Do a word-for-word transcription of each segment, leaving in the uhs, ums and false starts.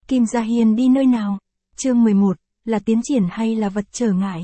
Kim Gia Hiên đi nơi nào? Chương mười một, là tiến triển hay là vật trở ngại?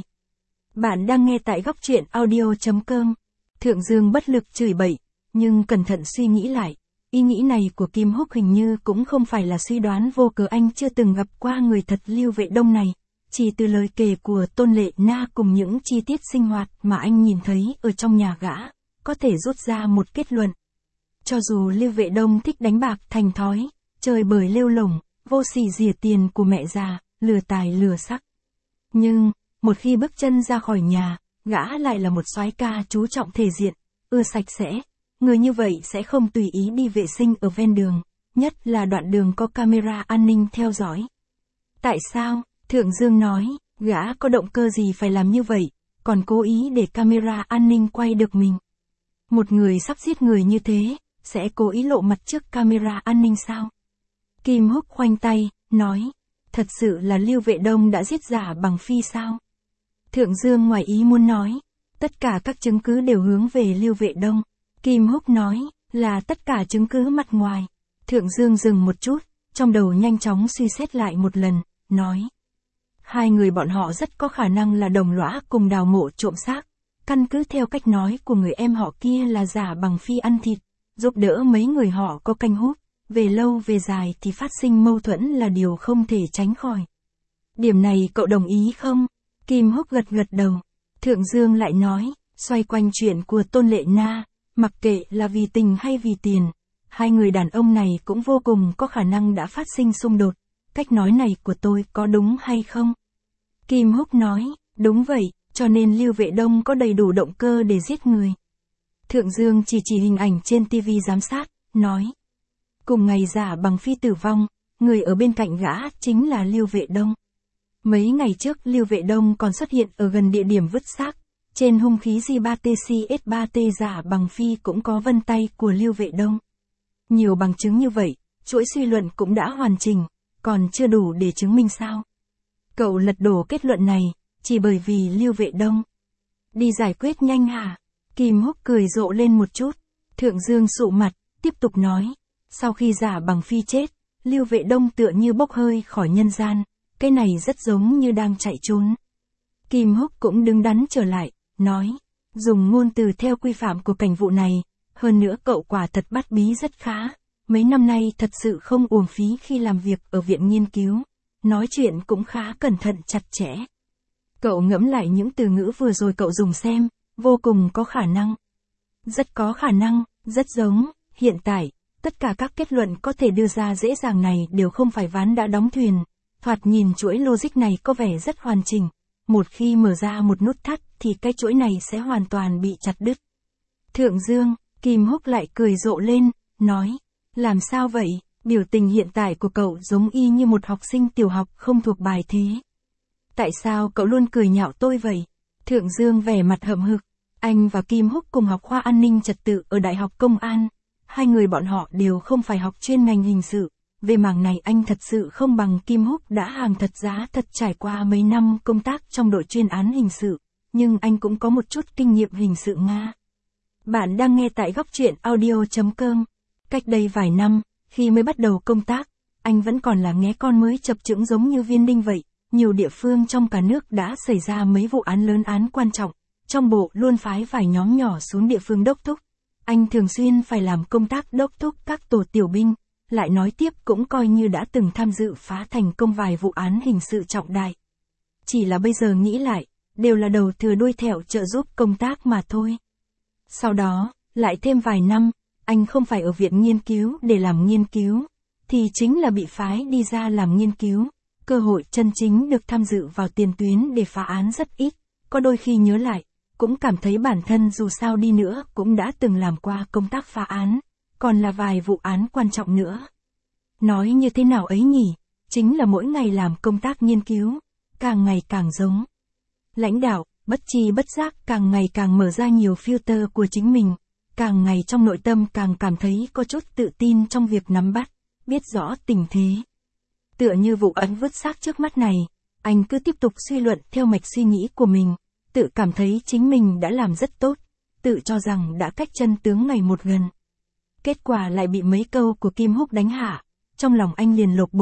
Bạn đang nghe tại góc truyện audio chấm com. Thượng Dương bất lực chửi bậy, nhưng cẩn thận suy nghĩ lại, ý nghĩ này của Kim Húc hình như cũng không phải là suy đoán vô cớ. Anh chưa từng gặp qua người thật Lưu Vệ Đông này, chỉ từ lời kể của Tôn Lệ Na cùng những chi tiết sinh hoạt mà anh nhìn thấy ở trong nhà gã, có thể rút ra một kết luận. Cho dù Lưu Vệ Đông thích đánh bạc thành thói, chơi bời lêu lổng, vô sỉ rỉa tiền của mẹ già, lừa tài lừa sắc, nhưng một khi bước chân ra khỏi nhà, gã lại là một soái ca chú trọng thể diện, ưa sạch sẽ. Người như vậy sẽ không tùy ý đi vệ sinh ở ven đường, nhất là đoạn đường có camera an ninh theo dõi. Tại sao? Thượng Dương nói, gã có động cơ gì phải làm như vậy, còn cố ý để camera an ninh quay được mình. Một người sắp giết người như thế, sẽ cố ý lộ mặt trước camera an ninh sao? Kim Húc khoanh tay, nói, thật sự là Lưu Vệ Đông đã giết Giả Bằng Phi sao? Thượng Dương ngoài ý muốn nói, tất cả các chứng cứ đều hướng về Lưu Vệ Đông. Kim Húc nói, là tất cả chứng cứ mặt ngoài. Thượng Dương dừng một chút, trong đầu nhanh chóng suy xét lại một lần, nói. Hai người bọn họ rất có khả năng là đồng lõa cùng đào mộ trộm xác. Căn cứ theo cách nói của người em họ kia là Giả Bằng Phi ăn thịt, giúp đỡ mấy người họ có canh hút, về lâu về dài thì phát sinh mâu thuẫn là điều không thể tránh khỏi. Điểm này cậu đồng ý không? Kim Húc gật gật đầu. Thượng Dương lại nói, xoay quanh chuyện của Tôn Lệ Na, mặc kệ là vì tình hay vì tiền, hai người đàn ông này cũng vô cùng có khả năng đã phát sinh xung đột. Cách nói này của tôi có đúng hay không? Kim Húc nói, đúng vậy, cho nên Lưu Vệ Đông có đầy đủ động cơ để giết người. Thượng Dương chỉ chỉ hình ảnh trên ti vi giám sát, nói. Cùng ngày Giả Bằng Phi tử vong, người ở bên cạnh gã chính là Lưu Vệ Đông. Mấy ngày trước Lưu Vệ Đông còn xuất hiện ở gần địa điểm vứt xác, trên hung khí G ba T C S ba T Giả Bằng Phi cũng có vân tay của Lưu Vệ Đông. Nhiều bằng chứng như vậy, chuỗi suy luận cũng đã hoàn chỉnh, còn chưa đủ để chứng minh sao? Cậu lật đổ kết luận này, chỉ bởi vì Lưu Vệ Đông. Đi giải quyết nhanh hả? Kim Húc cười rộ lên một chút. Thượng Dương sụ mặt, tiếp tục nói. Sau khi Giả Bằng Phi chết, Lưu Vệ Đông tựa như bốc hơi khỏi nhân gian, cái này rất giống như đang chạy trốn. Kim Húc cũng đứng đắn trở lại, nói. Dùng ngôn từ theo quy phạm của cảnh vụ này, hơn nữa cậu quả thật bắt bí rất khá. Mấy năm nay thật sự không uổng phí khi làm việc ở viện nghiên cứu. Nói chuyện cũng khá cẩn thận chặt chẽ. Cậu ngẫm lại những từ ngữ vừa rồi cậu dùng xem, vô cùng có khả năng. Rất có khả năng, rất giống, hiện tại, tất cả các kết luận có thể đưa ra dễ dàng này đều không phải ván đã đóng thuyền. Thoạt nhìn chuỗi logic này có vẻ rất hoàn chỉnh. Một khi mở ra một nút thắt thì cái chuỗi này sẽ hoàn toàn bị chặt đứt. Thượng Dương, Kim Húc lại cười rộ lên, nói. Làm sao vậy? Biểu tình hiện tại của cậu giống y như một học sinh tiểu học không thuộc bài thế. Tại sao cậu luôn cười nhạo tôi vậy? Thượng Dương vẻ mặt hậm hực. Anh và Kim Húc cùng học khoa an ninh trật tự ở Đại học Công an. Hai người bọn họ đều không phải học chuyên ngành hình sự. Về mảng này anh thật sự không bằng Kim Húc đã hàng thật giá thật trải qua mấy năm công tác trong đội chuyên án hình sự. Nhưng anh cũng có một chút kinh nghiệm hình sự Nga. Bạn đang nghe tại góc truyện audio chấm com. Cách đây vài năm, khi mới bắt đầu công tác, anh vẫn còn là nghé con mới chập chững giống như viên đinh vậy. Nhiều địa phương trong cả nước đã xảy ra mấy vụ án lớn án quan trọng. Trong bộ luôn phái vài nhóm nhỏ xuống địa phương đốc thúc. Anh thường xuyên phải làm công tác đốc thúc các tổ tiểu binh. Lại nói tiếp cũng coi như đã từng tham dự phá thành công vài vụ án hình sự trọng đại. Chỉ là bây giờ nghĩ lại, đều là đầu thừa đuôi thẹo trợ giúp công tác mà thôi. Sau đó, lại thêm vài năm, anh không phải ở viện nghiên cứu để làm nghiên cứu, thì chính là bị phái đi ra làm nghiên cứu. Cơ hội chân chính được tham dự vào tiền tuyến để phá án rất ít, có đôi khi nhớ lại, cũng cảm thấy bản thân dù sao đi nữa cũng đã từng làm qua công tác phá án, còn là vài vụ án quan trọng nữa. Nói như thế nào ấy nhỉ, chính là mỗi ngày làm công tác nghiên cứu, càng ngày càng giống. Lãnh đạo, bất tri bất giác càng ngày càng mở ra nhiều filter của chính mình, càng ngày trong nội tâm càng cảm thấy có chút tự tin trong việc nắm bắt, biết rõ tình thế. Tựa như vụ án vứt xác trước mắt này, anh cứ tiếp tục suy luận theo mạch suy nghĩ của mình, tự cảm thấy chính mình đã làm rất tốt, tự cho rằng đã cách chân tướng ngày một gần. Kết quả lại bị mấy câu của Kim Húc đánh hạ, trong lòng anh liền lột bột,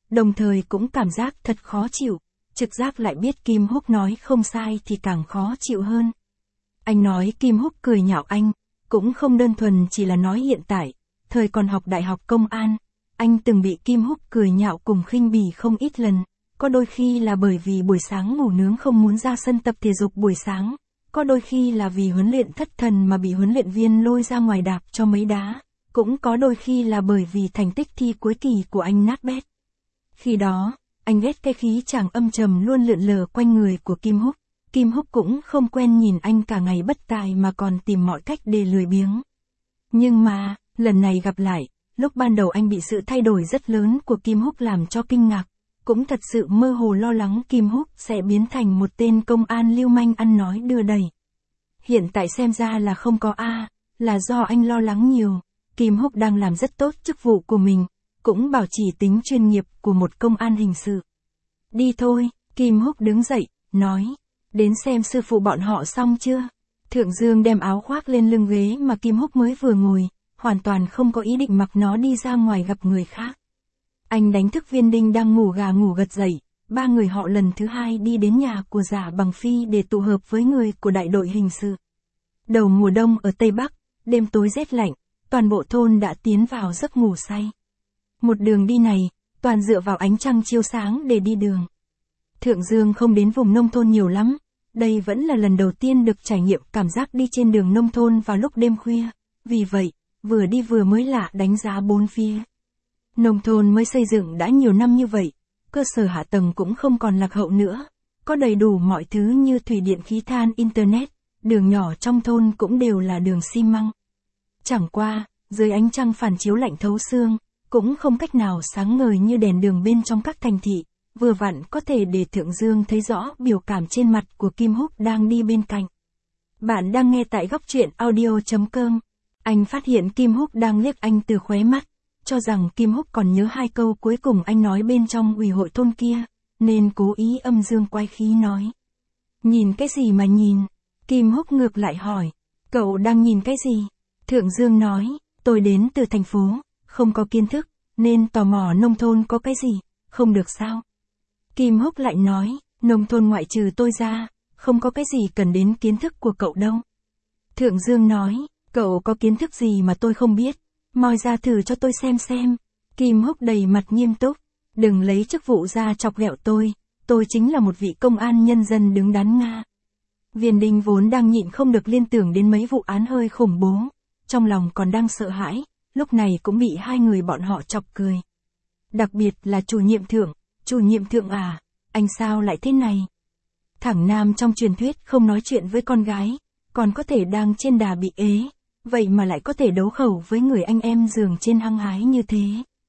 đồng thời cũng cảm giác thật khó chịu, trực giác lại biết Kim Húc nói không sai thì càng khó chịu hơn. Anh nói Kim Húc cười nhạo anh, cũng không đơn thuần chỉ là nói hiện tại, thời còn học đại học công an, anh từng bị Kim Húc cười nhạo cùng khinh bỉ không ít lần, có đôi khi là bởi vì buổi sáng ngủ nướng không muốn ra sân tập thể dục buổi sáng, có đôi khi là vì huấn luyện thất thần mà bị huấn luyện viên lôi ra ngoài đạp cho mấy đá, cũng có đôi khi là bởi vì thành tích thi cuối kỳ của anh nát bét. Khi đó, anh ghét cái khí chàng âm trầm luôn lượn lờ quanh người của Kim Húc. Kim Húc cũng không quen nhìn anh cả ngày bất tài mà còn tìm mọi cách để lười biếng. Nhưng mà, lần này gặp lại, lúc ban đầu anh bị sự thay đổi rất lớn của Kim Húc làm cho kinh ngạc, cũng thật sự mơ hồ lo lắng Kim Húc sẽ biến thành một tên công an lưu manh ăn nói đưa đẩy. Hiện tại xem ra là không có a, là do anh lo lắng nhiều. Kim Húc đang làm rất tốt chức vụ của mình, cũng bảo trì tính chuyên nghiệp của một công an hình sự. Đi thôi, Kim Húc đứng dậy, nói, đến xem sư phụ bọn họ xong chưa? Thượng Dương đem áo khoác lên lưng ghế mà Kim Húc mới vừa ngồi, hoàn toàn không có ý định mặc nó đi ra ngoài gặp người khác. Anh đánh thức Viên Đinh đang ngủ gà ngủ gật dậy, ba người họ lần thứ hai đi đến nhà của Giả Bằng Phi để tụ hợp với người của đại đội hình sự. Đầu mùa đông ở Tây Bắc, đêm tối rét lạnh, toàn bộ thôn đã tiến vào giấc ngủ say. Một đường đi này, toàn dựa vào ánh trăng chiếu sáng để đi đường. Thượng Dương không đến vùng nông thôn nhiều lắm, đây vẫn là lần đầu tiên được trải nghiệm cảm giác đi trên đường nông thôn vào lúc đêm khuya, vì vậy, vừa đi vừa mới lạ đánh giá bốn phía. Nông thôn mới xây dựng đã nhiều năm như vậy, cơ sở hạ tầng cũng không còn lạc hậu nữa, có đầy đủ mọi thứ như thủy điện khí than internet, đường nhỏ trong thôn cũng đều là đường xi măng. Chẳng qua, dưới ánh trăng phản chiếu lạnh thấu xương, cũng không cách nào sáng ngời như đèn đường bên trong các thành thị, vừa vặn có thể để Thượng Dương thấy rõ biểu cảm trên mặt của Kim Húc đang đi bên cạnh. Bạn đang nghe tại góc truyện audio chấm com. Anh phát hiện Kim Húc đang liếc anh từ khóe mắt, cho rằng Kim Húc còn nhớ hai câu cuối cùng anh nói bên trong ủy hội thôn kia, nên cố ý âm dương quái khí nói. Nhìn cái gì mà nhìn? Kim Húc ngược lại hỏi, cậu đang nhìn cái gì? Thượng Dương nói, tôi đến từ thành phố, không có kiến thức, nên tò mò nông thôn có cái gì, không được sao? Kim Húc lại nói, nông thôn ngoại trừ tôi ra, không có cái gì cần đến kiến thức của cậu đâu. Thượng Dương nói, cậu có kiến thức gì mà tôi không biết, moi ra thử cho tôi xem xem. Kim Húc đầy mặt nghiêm túc, đừng lấy chức vụ ra chọc ghẹo tôi, tôi chính là một vị công an nhân dân đứng đắn Nga. Viên Đinh vốn đang nhịn không được liên tưởng đến mấy vụ án hơi khủng bố, trong lòng còn đang sợ hãi, lúc này cũng bị hai người bọn họ chọc cười. Đặc biệt là chủ nhiệm Thượng, chủ nhiệm Thượng à, anh sao lại thế này? Thẳng nam trong truyền thuyết không nói chuyện với con gái, còn có thể đang trên đà bị ế, vậy mà lại có thể đấu khẩu với người anh em giường trên hăng hái như thế.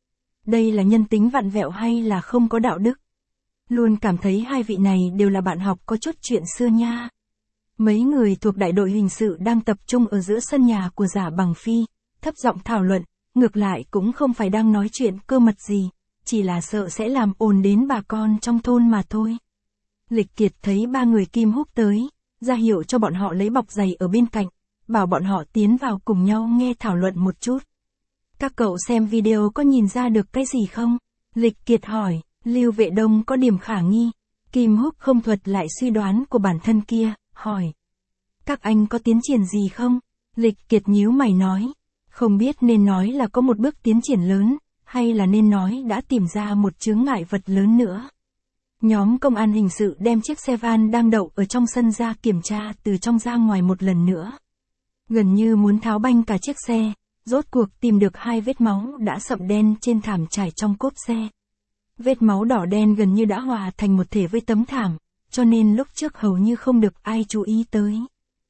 Đây là nhân tính vặn vẹo hay là không có đạo đức? Luôn cảm thấy hai vị này đều là bạn học có chút chuyện xưa nha. Mấy người thuộc đại đội hình sự đang tập trung ở giữa sân nhà của Giả Bằng Phi, thấp giọng thảo luận, ngược lại cũng không phải đang nói chuyện cơ mật gì, chỉ là sợ sẽ làm ồn đến bà con trong thôn mà thôi. Lịch Kiệt thấy ba người Kim Húc tới, ra hiệu cho bọn họ lấy bọc giày ở bên cạnh, bảo bọn họ tiến vào cùng nhau nghe thảo luận một chút. Các cậu xem video có nhìn ra được cái gì không? Lịch Kiệt hỏi, Lưu Vệ Đông có điểm khả nghi. Kim Húc không thuật lại suy đoán của bản thân kia, hỏi. Các anh có tiến triển gì không? Lịch Kiệt nhíu mày nói, không biết nên nói là có một bước tiến triển lớn, hay là nên nói đã tìm ra một chướng ngại vật lớn nữa. Nhóm công an hình sự đem chiếc xe van đang đậu ở trong sân ra kiểm tra từ trong ra ngoài một lần nữa. Gần như muốn tháo banh cả chiếc xe, rốt cuộc tìm được hai vết máu đã sậm đen trên thảm trải trong cốp xe. Vết máu đỏ đen gần như đã hòa thành một thể với tấm thảm, cho nên lúc trước hầu như không được ai chú ý tới.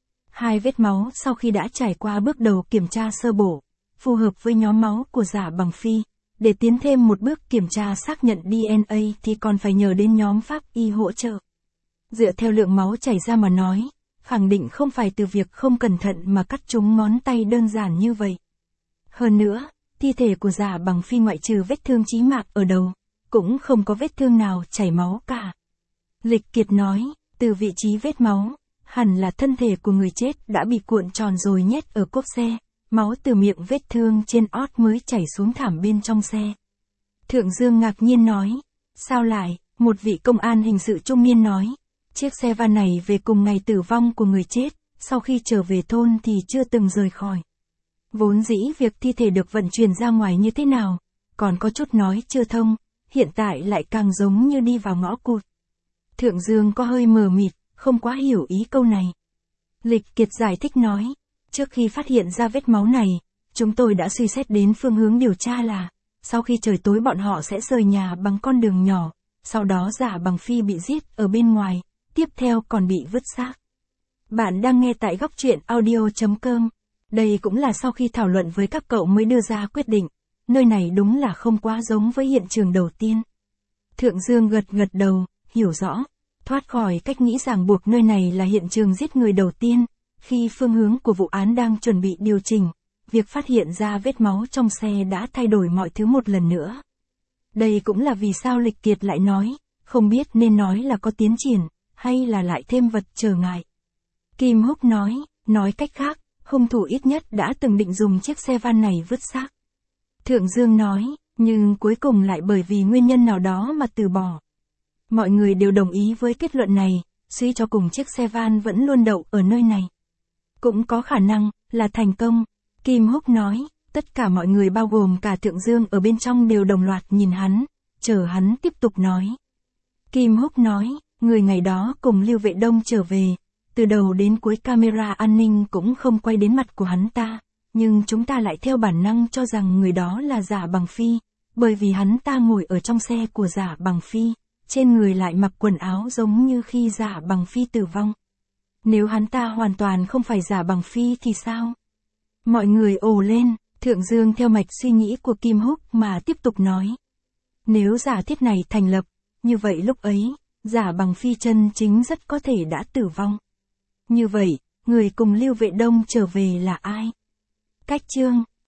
Hai vết máu sau khi đã trải qua bước đầu kiểm tra sơ bộ, phù hợp với nhóm máu của Giả Bằng Phi, để tiến thêm một bước kiểm tra xác nhận đê en a thì còn phải nhờ đến nhóm pháp y hỗ trợ. Dựa theo lượng máu chảy ra mà nói, khẳng định không phải từ việc không cẩn thận mà cắt trúng ngón tay đơn giản như vậy. Hơn nữa, thi thể của Giả Bằng Phi ngoại trừ vết thương chí mạng ở đầu, cũng không có vết thương nào chảy máu cả. Lịch Kiệt nói, từ vị trí vết máu, hẳn là thân thể của người chết đã bị cuộn tròn rồi nhét ở cốp xe, máu từ miệng vết thương trên ót mới chảy xuống thảm bên trong xe. Thượng Dương ngạc nhiên nói. Sao lại? Một vị công an hình sự trung niên nói. Chiếc xe van này về cùng ngày tử vong của người chết, sau khi trở về thôn thì chưa từng rời khỏi. Vốn dĩ việc thi thể được vận chuyển ra ngoài như thế nào, còn có chút nói chưa thông, hiện tại lại càng giống như đi vào ngõ cụt. Thượng Dương có hơi mờ mịt, không quá hiểu ý câu này. Lịch Kiệt giải thích nói, trước khi phát hiện ra vết máu này, chúng tôi đã suy xét đến phương hướng điều tra là, sau khi trời tối bọn họ sẽ rời nhà bằng con đường nhỏ, sau đó Giả Bằng Phi bị giết ở bên ngoài, tiếp theo còn bị vứt xác. Bạn đang nghe tại góc truyện audio chấm com. Đây cũng là sau khi thảo luận với các cậu mới đưa ra quyết định, nơi này đúng là không quá giống với hiện trường đầu tiên. Thượng Dương gật gật đầu, hiểu rõ, thoát khỏi cách nghĩ ràng buộc nơi này là hiện trường giết người đầu tiên, khi phương hướng của vụ án đang chuẩn bị điều chỉnh, việc phát hiện ra vết máu trong xe đã thay đổi mọi thứ một lần nữa. Đây cũng là vì sao Lịch Kiệt lại nói, không biết nên nói là có tiến triển, hay là lại thêm vật trở ngại. Kim Húc nói, nói cách khác, hung thủ ít nhất đã từng định dùng chiếc xe van này vứt xác. Thượng Dương nói, nhưng cuối cùng lại bởi vì nguyên nhân nào đó mà từ bỏ. Mọi người đều đồng ý với kết luận này, suy cho cùng chiếc xe van vẫn luôn đậu ở nơi này. Cũng có khả năng là thành công. Kim Húc nói, tất cả mọi người bao gồm cả Thượng Dương ở bên trong đều đồng loạt nhìn hắn, chờ hắn tiếp tục nói. Kim Húc nói, người ngày đó cùng Lưu Vệ Đông trở về, từ đầu đến cuối camera an ninh cũng không quay đến mặt của hắn ta, nhưng chúng ta lại theo bản năng cho rằng người đó là Giả Bằng Phi, bởi vì hắn ta ngồi ở trong xe của Giả Bằng Phi, trên người lại mặc quần áo giống như khi Giả Bằng Phi tử vong. Nếu hắn ta hoàn toàn không phải Giả Bằng Phi thì sao? Mọi người ồ lên, Thượng Dương theo mạch suy nghĩ của Kim Húc mà tiếp tục nói. Nếu giả thiết này thành lập, như vậy lúc ấy, Giả Bằng Phi chân chính rất có thể đã tử vong. Như vậy, người cùng Lưu Vệ Đông trở về là ai? Cách chương